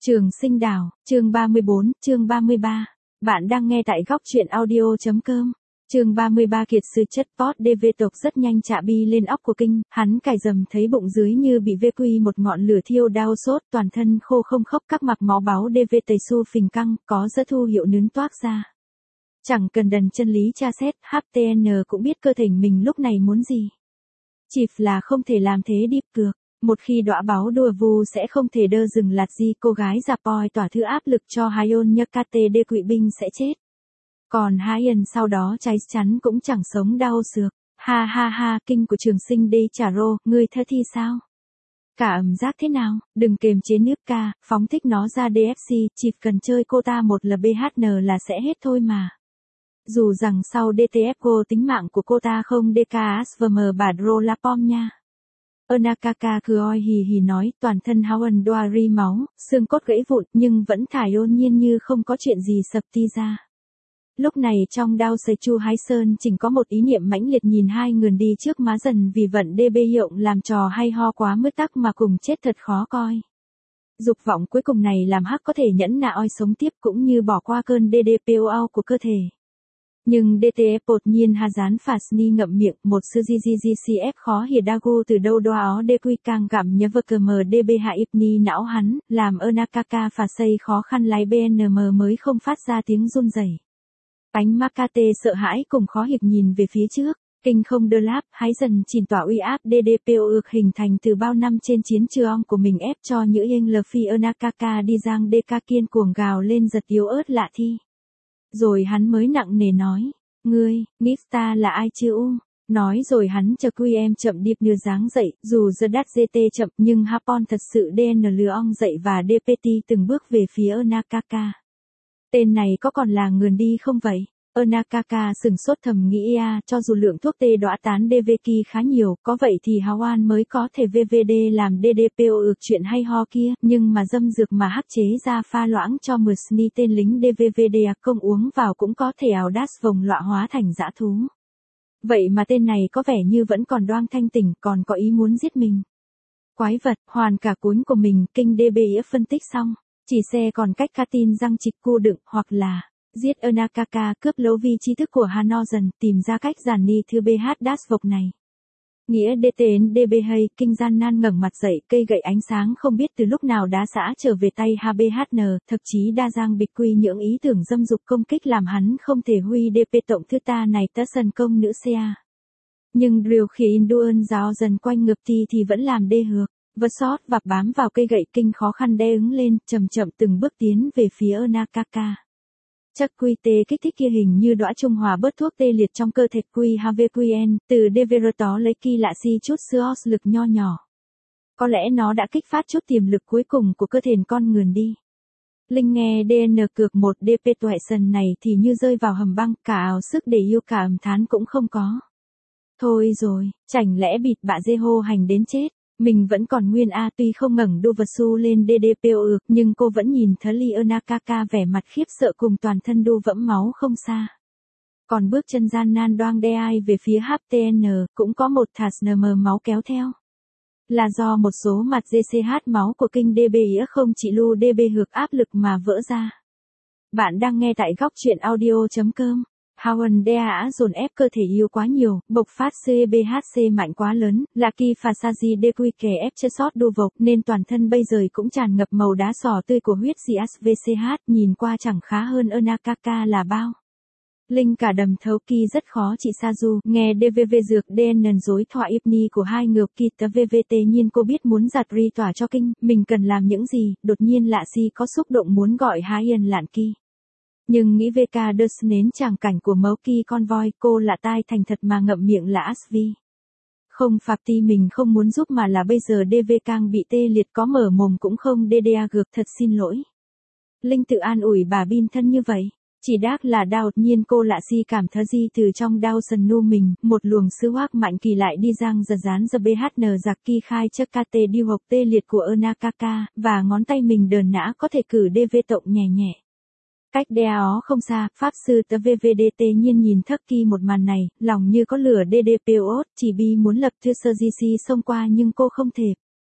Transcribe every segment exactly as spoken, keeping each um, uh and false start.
Trường Sinh Đảo, chương ba mươi bốn, chương ba mươi ba. Bạn đang nghe tại góc truyện audio.com. Chương ba mươi ba. Kiệt sư chất Pot đê vê tộc rất nhanh chạ bi lên óc của Kinh, hắn cài dầm thấy bụng dưới như bị vê quy một ngọn lửa thiêu đau sốt, toàn thân khô không khốc, các mạch máu báo đê vê tầy su phình căng, có giơ thu hiệu nướn toác ra. Chẳng cần đần chân lý tra xét, hát tê en cũng biết cơ thể mình lúc này muốn gì. Chịp là không thể làm thế đi cược. Một khi đọa báo đùa vù sẽ không thể đơ dừng lạt gì, cô gái già poi tỏa thứ áp lực cho Hyon Nhakate đê quỵ binh sẽ chết. Còn Hyen sau đó cháy chắn cũng chẳng sống đau xược. Ha ha ha, Kinh của Trường Sinh đê trả rô, ngươi thơ thi sao? Cả ẩm giác thế nào, đừng kềm chế nước ca, phóng thích nó ra đê ép xê, chỉ cần chơi cô ta một lờ bê hát en là sẽ hết thôi mà. Dù rằng sau đê tê ép cô tính mạng của cô ta không đê ca ét vê em bà drô la pom nha. Onakaka Kuoi hì hì nói, toàn thân Howen đoa ri máu, xương cốt gãy vụn nhưng vẫn thải ôn nhiên như không có chuyện gì sập ti ra. Lúc này trong Dao Sầy Chu Hái Sơn chỉnh có một ý niệm mãnh liệt nhìn hai người đi trước má dần vì vận đê bê hiệu làm trò hay ho quá mứt tắc mà cùng chết thật khó coi. Dục vọng cuối cùng này làm hắc có thể nhẫn nạ oi sống tiếp cũng như bỏ qua cơn đê đê pê o của cơ thể. Nhưng đê tê ép đột nhiên ha dán phà sni ngậm miệng, một sư gi gi gi xê ép khó hìa dagu từ đâu đoa ó đê quy càng gặm nhớ vơ cờ mờ đê bê hạ ipni não hắn, làm Onakaka phà xây khó khăn lái bê en em mới không phát ra tiếng run rẩy. Ánh Makate sợ hãi cùng khó hiệp nhìn về phía trước, Kinh không đơ láp, hái dần chìm tỏa uy áp đê đê pê o ược hình thành từ bao năm trên chiến trường của mình ép cho những yên lờ phi Onakaka đi giang đê ca kiên cuồng gào lên giật yếu ớt lạ thi. Rồi hắn mới nặng nề nói, ngươi, nghĩ ta là ai chứ u? Nói rồi hắn chờ quy em chậm điệp nửa dáng dậy, dù giờ đắt giê tê chậm nhưng Hapon thật sự đê en lừa ong dậy và đê pê tê từng bước về phía Onakaka. Tên này có còn là người đi không vậy? Onakaka sừng sốt thầm nghĩ à, cho dù lượng thuốc tê đọa tán đê vê ki khá nhiều, có vậy thì Hawan mới có thể vê vê đê làm đê đê pê o ược chuyện hay ho kia, nhưng mà dâm dược mà hắc chế ra pha loãng cho Mersni tên lính đê vê vê đê công uống vào cũng có thể ảo đát vòng lọa hóa thành dã thú. Vậy mà tên này có vẻ như vẫn còn đoan thanh tỉnh, còn có ý muốn giết mình. Quái vật, hoàn cả cuốn của mình, Kinh đê bê phân tích xong, chỉ xe còn cách Katin răng trịch cu đựng, hoặc là giết Onakaka cướp lấu vi trí thức của Hanozen, tìm ra cách giản ni thư bê hát đát vộc này. Nghĩa đê tê en đê bê hay, Kinh gian nan ngẩng mặt dậy, cây gậy ánh sáng không biết từ lúc nào đã xã trở về tay hát bê hát en, thậm chí đa giang bịch quy những ý tưởng dâm dục công kích làm hắn không thể huy đê pê tổng thứ ta này ta sân công nữ xa. Nhưng Drill khi Induan giáo dần quanh ngược ti thì vẫn làm đê hược, vật sót và bám vào cây gậy. Kinh khó khăn đe ứng lên, chậm chậm từng bước tiến về phía Onakaka. Chắc quy tê kích thích kia hình như đõa trung hòa bớt thuốc tê liệt trong cơ thể quy hvqn, từ đê vê rờ tó lấy kỳ lạ si chút sữa lực nho nhỏ. Có lẽ nó đã kích phát chút tiềm lực cuối cùng của cơ thể con người đi. Linh nghe đê en cược một đê pê tuệ sần này thì như rơi vào hầm băng, cả ảo sức để yêu cả ẩm thán cũng không có. Thôi rồi, chẳng lẽ bịt bạ dê hô hành đến chết. Mình vẫn còn nguyên a tuy không ngẩng đô vật su lên đê đê pê o ược nhưng cô vẫn nhìn thấy ly Onakaka vẻ mặt khiếp sợ cùng toàn thân đô vẫm máu không xa. Còn bước chân gian nan đoang đe ai về phía hát tê en cũng có một thạt nm máu kéo theo. Là do một số mặt giê xê hát máu của Kinh đê bê không chỉ lưu đê bê hược áp lực mà vỡ ra. Bạn đang nghe tại góc truyện audio.com. Howen đe ả dồn ép cơ thể yêu quá nhiều, bộc phát xê bê hát xê mạnh quá lớn, là kỳ phà sa di đê quy kè ép chất sót đô vộc nên toàn thân bây giờ cũng tràn ngập màu đá sò tươi của huyết giê ét vê xê hát, nhìn qua chẳng khá hơn Onakaka là bao. Linh cả đầm thấu kỳ rất khó chị Sazu, nghe đê vê vê dược đê en dối thoại ipni của hai ngược kỳ tờ vê vê tê nhiên cô biết muốn giặt ri tỏa cho Kinh, mình cần làm những gì, đột nhiên lạ si có xúc động muốn gọi Hái Yên lạn kỳ. Nhưng nghĩ vê ca đơ nến tràng cảnh của mấu kỳ con voi, cô lạ tai thành thật mà ngậm miệng là Asvi. Không phạp ti mình không muốn giúp mà là bây giờ đê vê càng bị tê liệt có mở mồm cũng không đê đê a gược thật xin lỗi. Linh tự an ủi bà Bin thân như vậy. Chỉ đáp là đau nhiên cô lạ si cảm thấy gì từ trong đau sần nu mình, một luồng sư hoác mạnh kỳ lại đi giang giật dán ra bê hát en giặc kỳ khai chất ca tê đi hộp tê liệt của Onakaka, và ngón tay mình đờn nã có thể cử đê vê tổng nhẹ nhẹ. Cách đe ó không xa, pháp sư tờ vê vê đê tê nhiên nhìn thắc kỳ một màn này, lòng như có lửa đê đê pê o, chỉ bi muốn lập thư sơ di si xông qua nhưng cô không thể.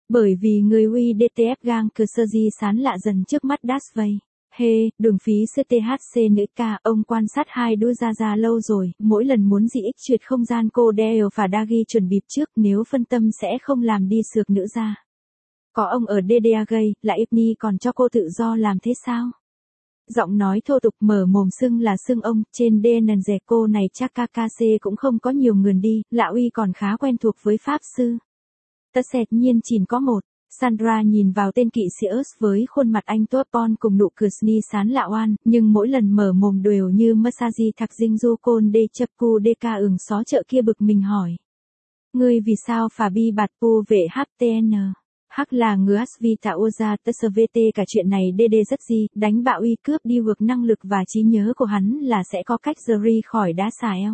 Bởi vì người uy đê tê ép gang cờ sơ di sán lạ dần trước mắt Dasvey. Hê, đường phí xê tê hát xê nữ ca, ông quan sát hai đứa ra ra lâu rồi, mỗi lần muốn dị ích truyệt không gian cô Dale và Dagi chuẩn bị trước, nếu phân tâm sẽ không làm đi sược nữ ra. Có ông ở đê đê a gây, là Ibni còn cho cô tự do làm thế sao? Giọng nói thô tục mở mồm xưng là xưng ông, trên đê en dè cô này chắc ca ca xê cũng không có nhiều người đi, lạ uy còn khá quen thuộc với pháp sư. Tất sẹt nhiên chỉ có một. Sandra nhìn vào tên kỵ sĩ ớt với khuôn mặt anh tốt bon cùng nụ cười sni sán lạ oan, nhưng mỗi lần mở mồm đều như massage thạc dinh du côn đê chập cu đê ca ửng xó chợ kia bực mình hỏi. Ngươi vì sao phà bi bạt pu vệ hát tê en? Hắc là ngứa vi tạo oza tsvt cả chuyện này đê đê rất gì, đánh bạo uy cướp đi vượt năng lực và trí nhớ của hắn là sẽ có cách rời khỏi đá xà eo.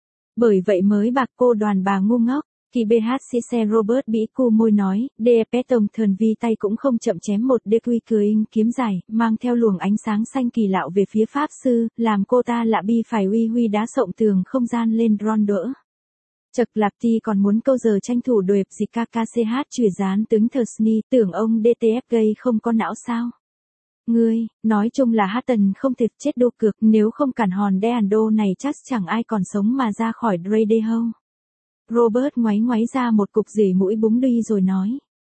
Bởi vậy mới bạc cô đoàn bà ngu ngốc. Kỳ bê hát xê xe Robert bĩ cu môi nói, đê pét tổng thần vi tay cũng không chậm chém một đê quy cười kiếm dài, mang theo luồng ánh sáng xanh kỳ lạo về phía pháp sư, làm cô ta lạ bi phải uy huy đá sộng tường không gian lên ron đỡ. Chật lạp ti còn muốn câu giờ tranh thủ đuệp gì ca ca xê hát chửi dán tướng thờ sni, tưởng ông đê tê ép gây không có não sao. Ngươi, nói chung là hát tần không thiệt chết đô cược, nếu không cản hòn đe ản đô này chắc chẳng ai còn sống mà ra khỏi Dre đê hâu. Robert ngoáy ngoáy ra một cục rỉ mũi búng đi rồi nói.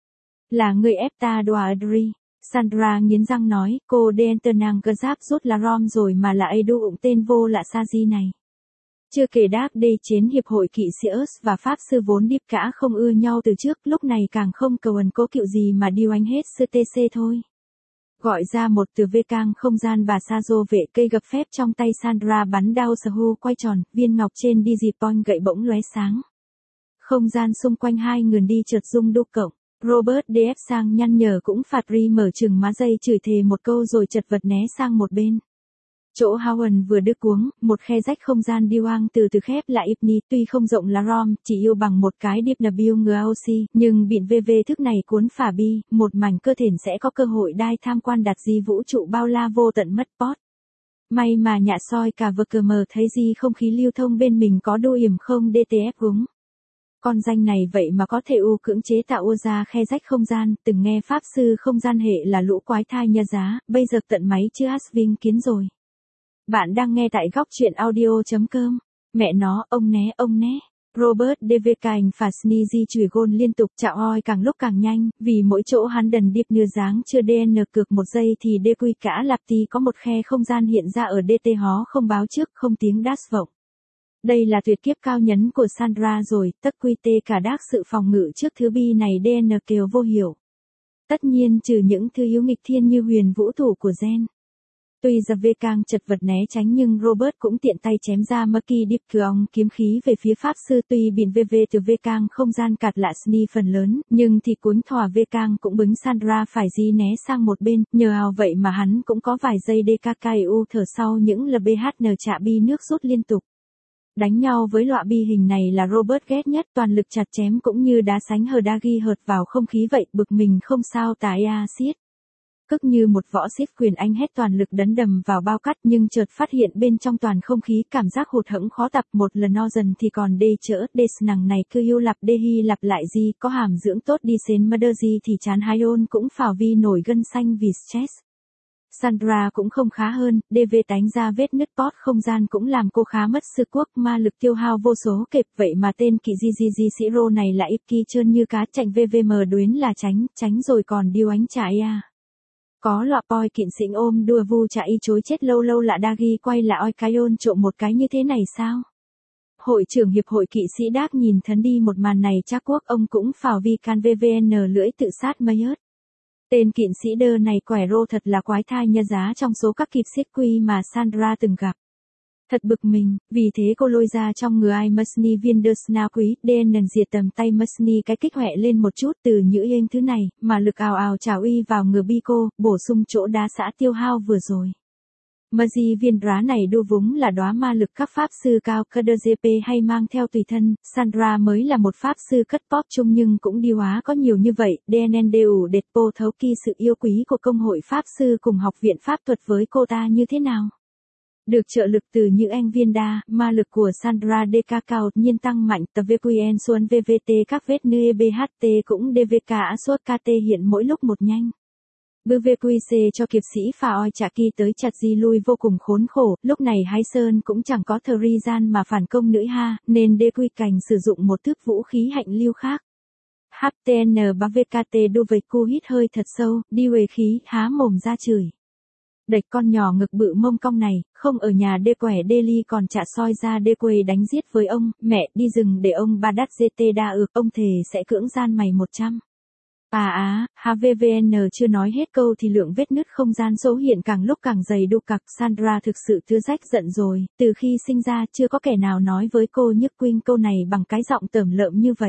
Là người ép ta đòa Adri. Sandra nghiến răng nói, cô Dentonang cơ giáp rút là rom rồi mà là ấy đu ụng tên vô lạ sa di này. Chưa kể đáp đê chiến hiệp hội kỵ sĩ ớt và pháp sư vốn điệp cả không ưa nhau từ trước, lúc này càng không cầu ẩn cố kiệu gì mà điêu anh hết sư tê xê thôi. Gọi ra một từ vê cang không gian và sa dô vệ cây gập phép trong tay Sandra bắn đao sờ hô quay tròn, viên ngọc trên Digipon gậy bỗng lóe sáng. Không gian xung quanh hai người đi chợt rung đúc cộng. Robert đê ép sang nhăn nhở cũng phạt ri mở chừng má dây chửi thề một câu rồi chật vật né sang một bên. Chỗ Howard vừa đứt cuống, một khe rách không gian đi hoang từ từ khép lại Ibni, tuy không rộng là rom, chỉ yêu bằng một cái điệp nà biêu ngừa oxy, nhưng bịn vê vê thức này cuốn phả bi, một mảnh cơ thể sẽ có cơ hội đai tham quan đạt di vũ trụ bao la vô tận mất pot. May mà nhạ soi cả vơ cờ mờ thấy gì không khí lưu thông bên mình có đô hiểm không đê tê ép gúng. Con danh này vậy mà có thể u cưỡng chế tạo ô ra khe rách không gian, từng nghe pháp sư không gian hệ là lũ quái thai nha giá, bây giờ tận máy chưa Asvin kiến rồi. Bạn đang nghe tại góc truyện audio chấm com. Mẹ nó, ông né, ông né. Robert đê vê cành và Sneezy chửi gôn liên tục chạo oi càng lúc càng nhanh, vì mỗi chỗ hắn đần điệp nưa dáng chưa đê en cược một giây thì đê quy cả lạp tì có một khe không gian hiện ra ở đê tê hó không báo trước không tiếng đát vọng. Đây là tuyệt kiếp cao nhấn của Sandra rồi, tất quy tê cả đác sự phòng ngự trước thứ bi này đê en kêu vô hiểu. Tất nhiên trừ những thứ yếu nghịch thiên như huyền vũ thủ của Gen. Tuy ra vê cang chật vật né tránh nhưng Robert cũng tiện tay chém ra Maki Deep Kyong kiếm khí về phía pháp sư tuy bịn vê vê từ vê cang không gian cạt lạ Sni phần lớn, nhưng thì cuốn thỏa vê cang cũng bứng Sandra phải di né sang một bên, nhờ ao vậy mà hắn cũng có vài giây đê ca ca u thở sau những lờ bê hát en chạ bi nước rút liên tục. Đánh nhau với loại bi hình này là Robert ghét nhất, toàn lực chặt chém cũng như đá sánh hờ đa ghi hợt vào không khí vậy, bực mình không sao tái a xiết. Cức như một võ xiết quyền anh hết toàn lực đấn đầm vào bao cắt nhưng chợt phát hiện bên trong toàn không khí cảm giác hụt hẫng khó tập một lần no dần thì còn đê chỡ đê snằng này cứ yêu lặp đê hy lặp lại gì có hàm dưỡng tốt đi xến mother gì thì chán hai ôn cũng phào vi nổi gân xanh vì stress. Sandra cũng không khá hơn, đê vê đánh ra vết nứt pot không gian cũng làm cô khá mất sư quốc ma lực tiêu hao vô số kịp vậy mà tên kỵ di di di sĩ rô này lại ipki trơn như cá chạnh vê vê em đuyến là tránh, tránh rồi còn điêu ánh chạy à. Có lọ poi kịn xịn ôm đùa vu chạy chối chết lâu lâu lạ đa ghi quay lại oi cái ôn trộm một cái như thế này sao? Hội trưởng hiệp hội kỵ sĩ đác nhìn thấn đi một màn này chắc quốc ông cũng phào vi can vê vê en lưỡi tự sát mây ớt. Tên kỵ sĩ đơ này quẻ rô thật là quái thai nha giá trong số các kịp xiết quy mà Sandra từng gặp. Thật bực mình, vì thế cô lôi ra trong người ai Musni viên đơ sna quý, đê en diệt tầm tay Musni cái kích huệ lên một chút từ nhữ yên thứ này, mà lực ào ào trào uy vào ngừa bi cô, bổ sung chỗ đá xã tiêu hao vừa rồi. Muzzy viên rá này đu vúng là đóa ma lực các pháp sư cao ca đê giê pê hay mang theo tùy thân, Sandra mới là một pháp sư cất pop chung nhưng cũng đi hóa có nhiều như vậy, đê en en đều đệt po thấu kỳ sự yêu quý của công hội pháp sư cùng học viện pháp thuật với cô ta như thế nào. Được trợ lực từ những anh viên đa, ma lực của Sandra Deka cao nhiên tăng mạnh tập vê quy en xuân vê vê tê các vết nơi bê hát tê cũng đê vê ca suốt ca tê hiện mỗi lúc một nhanh. Bư vê quy xê cho kiệp sĩ pha oi trả kỳ tới chặt di lui vô cùng khốn khổ, lúc này Hái Sơn cũng chẳng có thời gian mà phản công nữa ha, nên đê quy cành sử dụng một thước vũ khí hạnh lưu khác. hát tê en ba vê ca tê đu vây cu hít hơi thật sâu, đi huề khí, há mồm ra chửi. Đệch con nhỏ ngực bự mông cong này, không ở nhà đê quẻ đê ly còn chạ soi ra đê quê đánh giết với ông, mẹ đi rừng để ông ba đắt giê tê đa ược, ông thề sẽ cưỡng gian mày một trăm. À á, hát vê vê en chưa nói hết câu thì lượng vết nứt không gian số hiện càng lúc càng dày đu cặc. Sandra thực sự tưa rách giận rồi, từ khi sinh ra chưa có kẻ nào nói với cô nhức quinh câu này bằng cái giọng tởm lợm như vậy.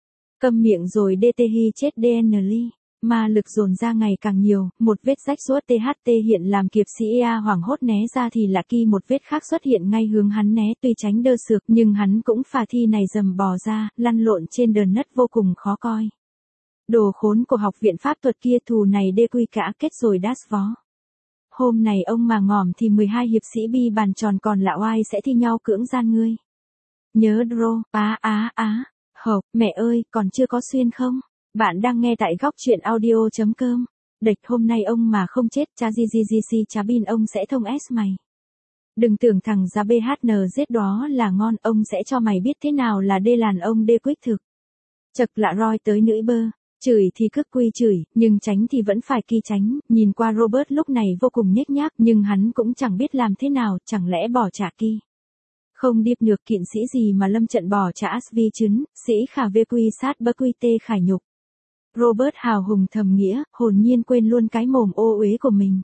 Câm miệng rồi đê tê hi chết đê en ly. Ma lực dồn ra ngày càng nhiều, một vết rách suốt tê hát tê hiện làm kiệp sĩ A hoảng hốt né ra thì lạ kỳ một vết khác xuất hiện ngay hướng hắn né, tuy tránh đơ sược nhưng hắn cũng phà thi này dầm bò ra, lăn lộn trên đờn nất vô cùng khó coi. Đồ khốn của học viện pháp thuật kia, thù này đê quy cả kết rồi đát vó. Hôm này ông mà ngỏm thì mười hai hiệp sĩ bi bàn tròn còn lạ oai sẽ thi nhau cưỡng gian ngươi. Nhớ Dro, á á á, hộp, mẹ ơi, còn chưa có xuyên không? Bạn đang nghe tại góc truyện audio chấm com. Đệch hôm nay ông mà không chết cha gi gi gi si chá bin ông sẽ thông S mày. Đừng tưởng thằng giá bê hát en giết đó là ngon, ông sẽ cho mày biết thế nào là đê làn ông đê quyết thực. Chật lạ roi tới nữ bơ. Chửi thì cứ quy chửi, nhưng tránh thì vẫn phải kỳ tránh, nhìn qua Robert lúc này vô cùng nhếch nhác nhưng hắn cũng chẳng biết làm thế nào, chẳng lẽ bỏ trả kỳ. Không điệp nhược kiện sĩ gì mà lâm trận bỏ trả Asvi chứng, sĩ khả vê quy sát bơ quy tê khải nhục. Robert hào hùng thầm nghĩa, hồn nhiên quên luôn cái mồm ô uế của mình.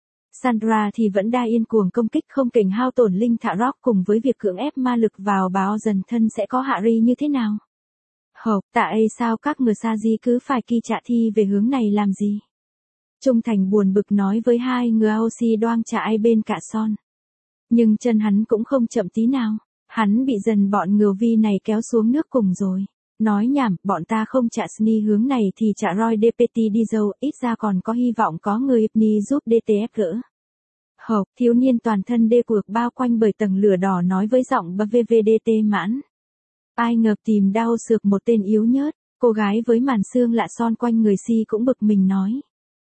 Sandra thì vẫn đa yên cuồng công kích không kềnh hao tổn linh thạ rock cùng với việc cưỡng ép ma lực vào báo dần thân sẽ có hạ ri như thế nào. Hộp, tại sao các người sa di cứ phải kỳ trả thi về hướng này làm gì? Trung Thành buồn bực nói với hai người a o xê đoan trả ai bên cả son. Nhưng chân hắn cũng không chậm tí nào, hắn bị dần bọn ngừa vi này kéo xuống nước cùng rồi. Nói nhảm, bọn ta không trả sni hướng này thì trả roi đê pê tê đi dâu, ít ra còn có hy vọng có người Ipni giúp đê tê ép gỡ. Hộp, thiếu niên toàn thân đê cuộc bao quanh bởi tầng lửa đỏ nói với giọng bờ vê vê đê tê mãn. Ai ngờ tìm đau sược một tên yếu nhớt, cô gái với màn xương lạ son quanh người si cũng bực mình nói.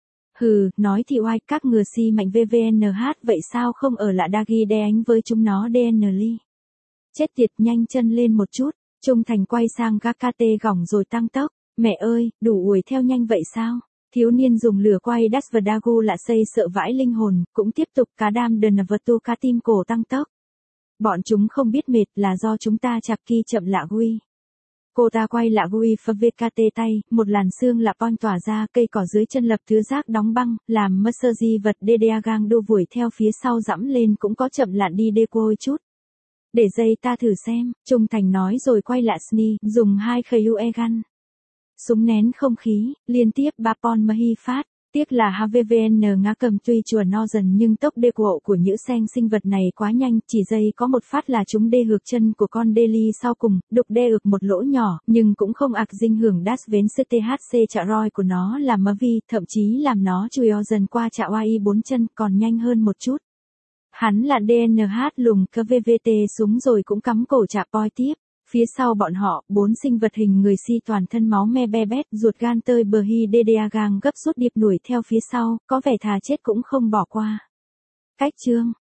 Hừ, nói thì oai, các ngừa si mạnh vê vê en hát vậy sao không ở lạ Dagi đe ánh với chúng nó đê en ly. Chết tiệt, nhanh chân lên một chút. Trung Thành quay sang gác ca tê gỏng rồi tăng tốc. Mẹ ơi, đủ uổi theo nhanh vậy sao? Thiếu niên dùng lửa quay đắt và dagu lạ xây sợ vãi linh hồn, cũng tiếp tục cá đam đần vật tu cá tim cổ tăng tốc. Bọn chúng không biết mệt là do chúng ta chạc kỳ chậm lạ gui. Cô ta quay lạ gui phơ vê ca tê tay, một làn xương lạ pon tỏa ra, cây cỏ dưới chân lập thứ rác đóng băng, làm mơ sơ di vật đê đê gang đô vùi theo phía sau dẫm lên cũng có chậm lạn đi đê côi chút. Để dây ta thử xem, Trung Thành nói rồi quay lại Sni, dùng hai khẩy u e gun. Súng nén không khí, liên tiếp ba pon mà hy phát. Tiếc là hát vê vê en ngã cầm tuy chùa no dần nhưng tốc đê của của những sen sinh vật này quá nhanh, chỉ dây có một phát là chúng đê hược chân của con đê ly sau cùng, đục đê ực một lỗ nhỏ, nhưng cũng không ạc dinh hưởng đát vến xê tê hát xê chạ roi của nó là mơ vi, thậm chí làm nó chui dần qua chạ oai bốn chân còn nhanh hơn một chút. Hắn là đê en hát lùng cơ vê vê tê súng rồi cũng cắm cổ chạ poi tiếp. Phía sau bọn họ, bốn sinh vật hình người si toàn thân máu me be bét, ruột gan tơi bờ hi đê đê gang gấp rút điệp đuổi theo phía sau, có vẻ thà chết cũng không bỏ qua. Cách chương